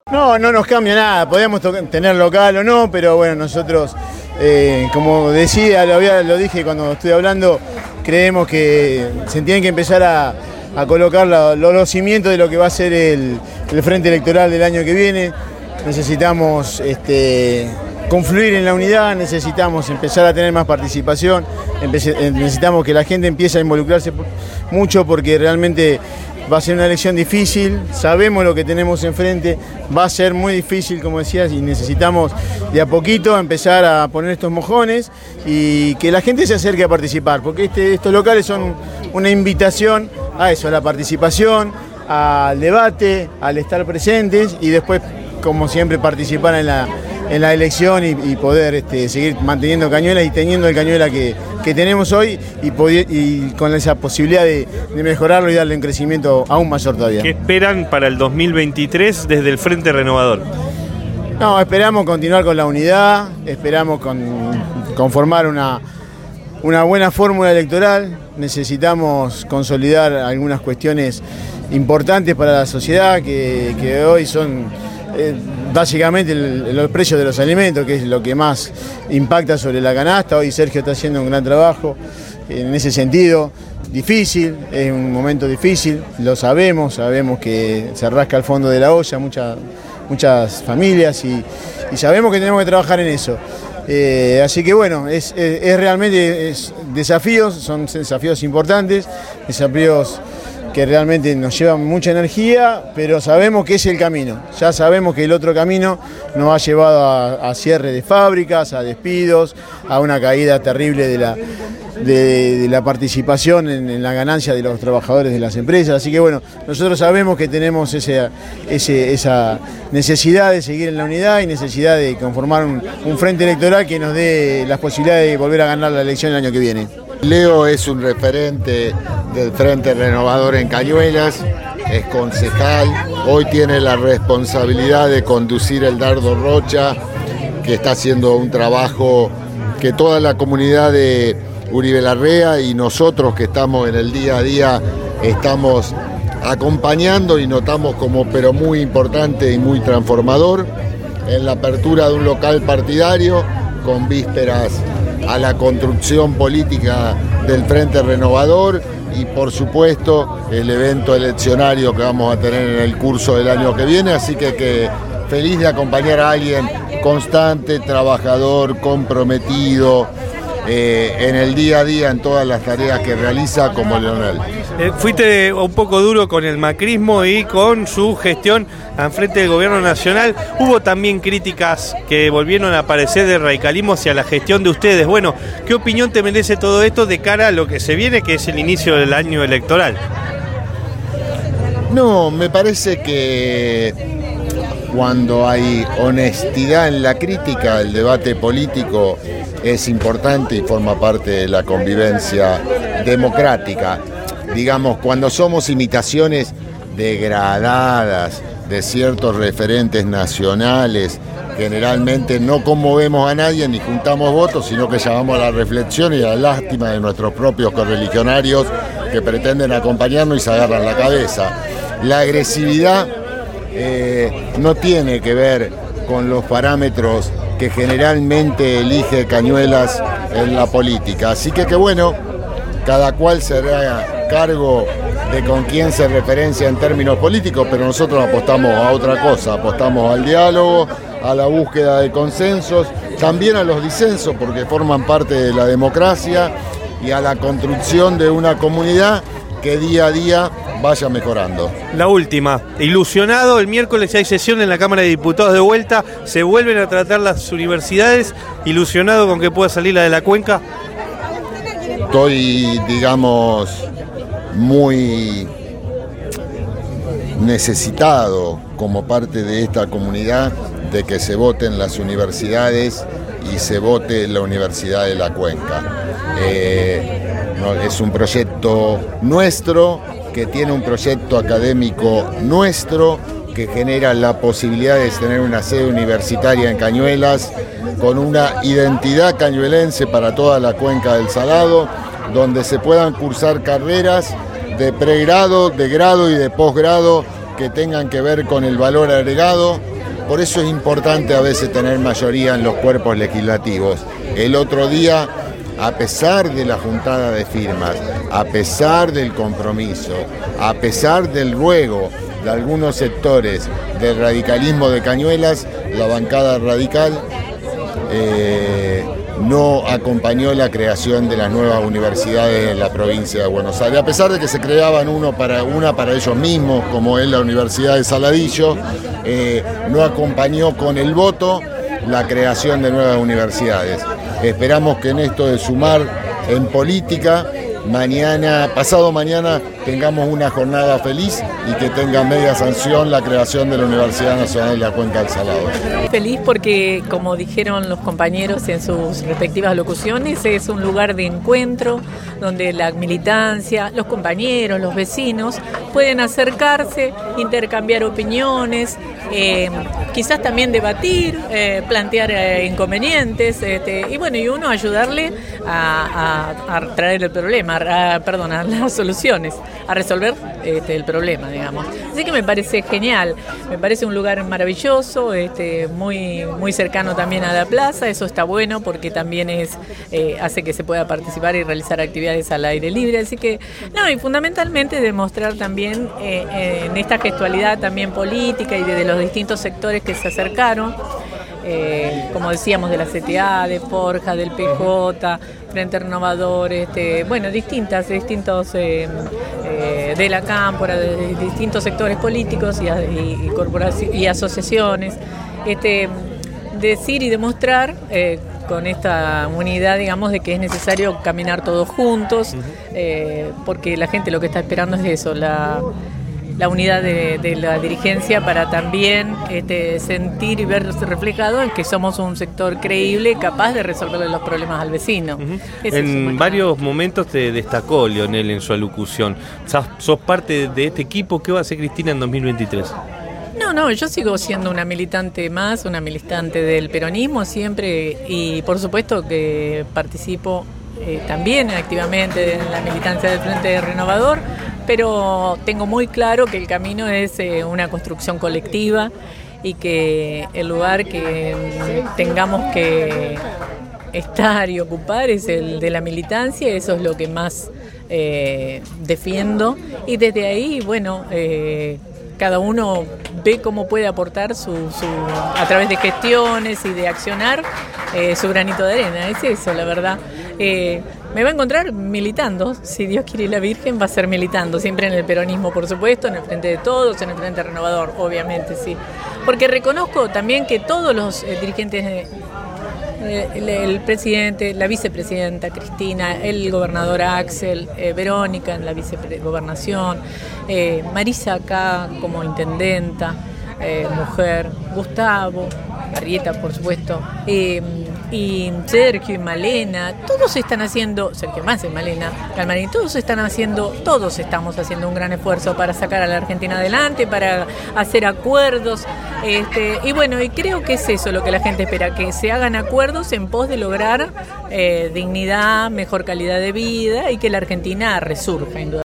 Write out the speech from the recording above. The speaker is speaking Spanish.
No nos cambia nada, podemos tener local o no, pero bueno, nosotros, como decía, lo dije cuando estuve hablando, creemos que se tienen que empezar a colocar los cimientos de lo que va a ser el frente electoral del año que viene. Necesitamos confluir en la unidad, necesitamos empezar a tener más participación, necesitamos que la gente empiece a involucrarse mucho porque realmente va a ser una elección difícil, sabemos lo que tenemos enfrente, va a ser muy difícil, como decías, y necesitamos de a poquito empezar a poner estos mojones y que la gente se acerque a participar, porque estos locales son una invitación a eso, a la participación, al debate, al estar presentes y después, como siempre, participar en la elección y poder seguir manteniendo Cañuelas y teniendo el Cañuelas que tenemos hoy y con esa posibilidad de mejorarlo y darle un crecimiento aún mayor todavía. ¿Qué esperan para el 2023 desde el Frente Renovador? No, esperamos continuar con la unidad, esperamos conformar una buena fórmula electoral, necesitamos consolidar algunas cuestiones importantes para la sociedad que hoy son básicamente los precios de los alimentos, que es lo que más impacta sobre la canasta. Hoy Sergio está haciendo un gran trabajo en ese sentido, difícil, es un momento difícil, lo sabemos que se rasca el fondo de la olla muchas familias y sabemos que tenemos que trabajar en eso. Así que bueno, es realmente desafíos, son desafíos importantes, desafíos que realmente nos llevan mucha energía, pero sabemos que es el camino. Ya sabemos que el otro camino nos ha llevado a cierre de fábricas, a despidos, a una caída terrible de la participación en la ganancia de los trabajadores de las empresas. Así que bueno, nosotros sabemos que tenemos esa necesidad de seguir en la unidad y necesidad de conformar un frente electoral que nos dé las posibilidades de volver a ganar la elección el año que viene. Leo es un referente del Frente Renovador en Cañuelas, es concejal, hoy tiene la responsabilidad de conducir el Dardo Rocha, que está haciendo un trabajo que toda la comunidad de Uribe Larrea y nosotros que estamos en el día a día estamos acompañando y notamos como pero muy importante y muy transformador en la apertura de un local partidario con vísperas a la construcción política del Frente Renovador y por supuesto el evento eleccionario que vamos a tener en el curso del año que viene, así que feliz de acompañar a alguien constante, trabajador, comprometido en el día a día en todas las tareas que realiza como Leonel. Fuiste un poco duro con el macrismo y con su gestión al frente del gobierno nacional. Hubo también críticas que volvieron a aparecer del radicalismo hacia la gestión de ustedes. Bueno, ¿qué opinión te merece todo esto de cara a lo que se viene, que es el inicio del año electoral? No, me parece que cuando hay honestidad en la crítica, el debate político es importante y forma parte de la convivencia democrática. Digamos, cuando somos imitaciones degradadas de ciertos referentes nacionales, generalmente no conmovemos a nadie ni juntamos votos, sino que llamamos a la reflexión y a la lástima de nuestros propios correligionarios que pretenden acompañarnos y se agarran la cabeza. La agresividad no tiene que ver con los parámetros que generalmente elige Cañuelas en la política. Así que bueno, cada cual se hará cargo de con quién se referencia en términos políticos, pero nosotros apostamos a otra cosa, apostamos al diálogo, a la búsqueda de consensos, también a los disensos porque forman parte de la democracia y a la construcción de una comunidad que día a día vaya mejorando. La última, ilusionado, el miércoles hay sesión en la Cámara de Diputados de vuelta, se vuelven a tratar las universidades, ilusionado con que pueda salir la de la Cuenca. Estoy, digamos, muy necesitado como parte de esta comunidad de que se voten las universidades y se vote la Universidad de la Cuenca. Es un proyecto nuestro, que tiene un proyecto académico nuestro, que genera la posibilidad de tener una sede universitaria en Cañuelas, con una identidad cañuelense para toda la Cuenca del Salado, donde se puedan cursar carreras de pregrado, de grado y de posgrado que tengan que ver con el valor agregado, por eso es importante a veces tener mayoría en los cuerpos legislativos. El otro día, a pesar de la juntada de firmas, a pesar del compromiso, a pesar del ruego de algunos sectores del radicalismo de Cañuelas, la bancada radical no acompañó la creación de las nuevas universidades en la provincia de Buenos Aires. A pesar de que se creaban una para ellos mismos, como es la Universidad de Saladillo, no acompañó con el voto la creación de nuevas universidades. Esperamos que en esto de sumar en política, pasado mañana, tengamos una jornada feliz y que tenga media sanción la creación de la Universidad Nacional de la Cuenca del Salado. Feliz porque, como dijeron los compañeros en sus respectivas locuciones, es un lugar de encuentro donde la militancia, los compañeros, los vecinos pueden acercarse, intercambiar opiniones, quizás también debatir, plantear inconvenientes, y uno ayudarle a traer el problema, a las soluciones, a resolver el problema, digamos. Así que me parece genial, me parece un lugar maravilloso, muy, muy cercano también a la plaza. Eso está bueno porque también hace que se pueda participar y realizar actividades al aire libre. Así que, y fundamentalmente demostrar también en esta gestualidad también política y de los distintos sectores que se acercaron, como decíamos, de la CTA, de Forja, del PJ, Frente Renovador, distintos de la Cámpora, de distintos sectores políticos y corporaciones y asociaciones, decir y demostrar con esta unidad, digamos, de que es necesario caminar todos juntos, porque la gente lo que está esperando es eso, la unidad de la dirigencia, para también sentir y verse reflejado en que somos un sector creíble, capaz de resolverle los problemas al vecino. En varios momentos te destacó Leonel en su alocución. ¿Sos parte de este equipo? ¿Qué va a hacer Cristina en 2023? No, yo sigo siendo una militante más, una militante del peronismo siempre, y por supuesto que participo también activamente en la militancia del Frente Renovador, pero tengo muy claro que el camino es una construcción colectiva y que el lugar que tengamos que estar y ocupar es el de la militancia. Eso es lo que más defiendo, y desde ahí, cada uno ve cómo puede aportar a través de gestiones y de accionar su granito de arena. Es eso, la verdad. Me va a encontrar militando, si Dios quiere y la Virgen, va a ser militando, siempre en el peronismo, por supuesto, en el Frente de Todos, en el Frente Renovador, obviamente, sí. Porque reconozco también que todos los dirigentes, el presidente, la vicepresidenta Cristina, el gobernador Axel, Verónica en la vicegobernación, Marisa acá como intendenta, mujer, Gustavo, Arrieta, por supuesto, y Sergio y Malena, todos están haciendo, Sergio más y Malena, Calmarini, todos estamos haciendo un gran esfuerzo para sacar a la Argentina adelante, para hacer acuerdos, y creo que es eso lo que la gente espera, que se hagan acuerdos en pos de lograr dignidad, mejor calidad de vida y que la Argentina resurja, indudablemente.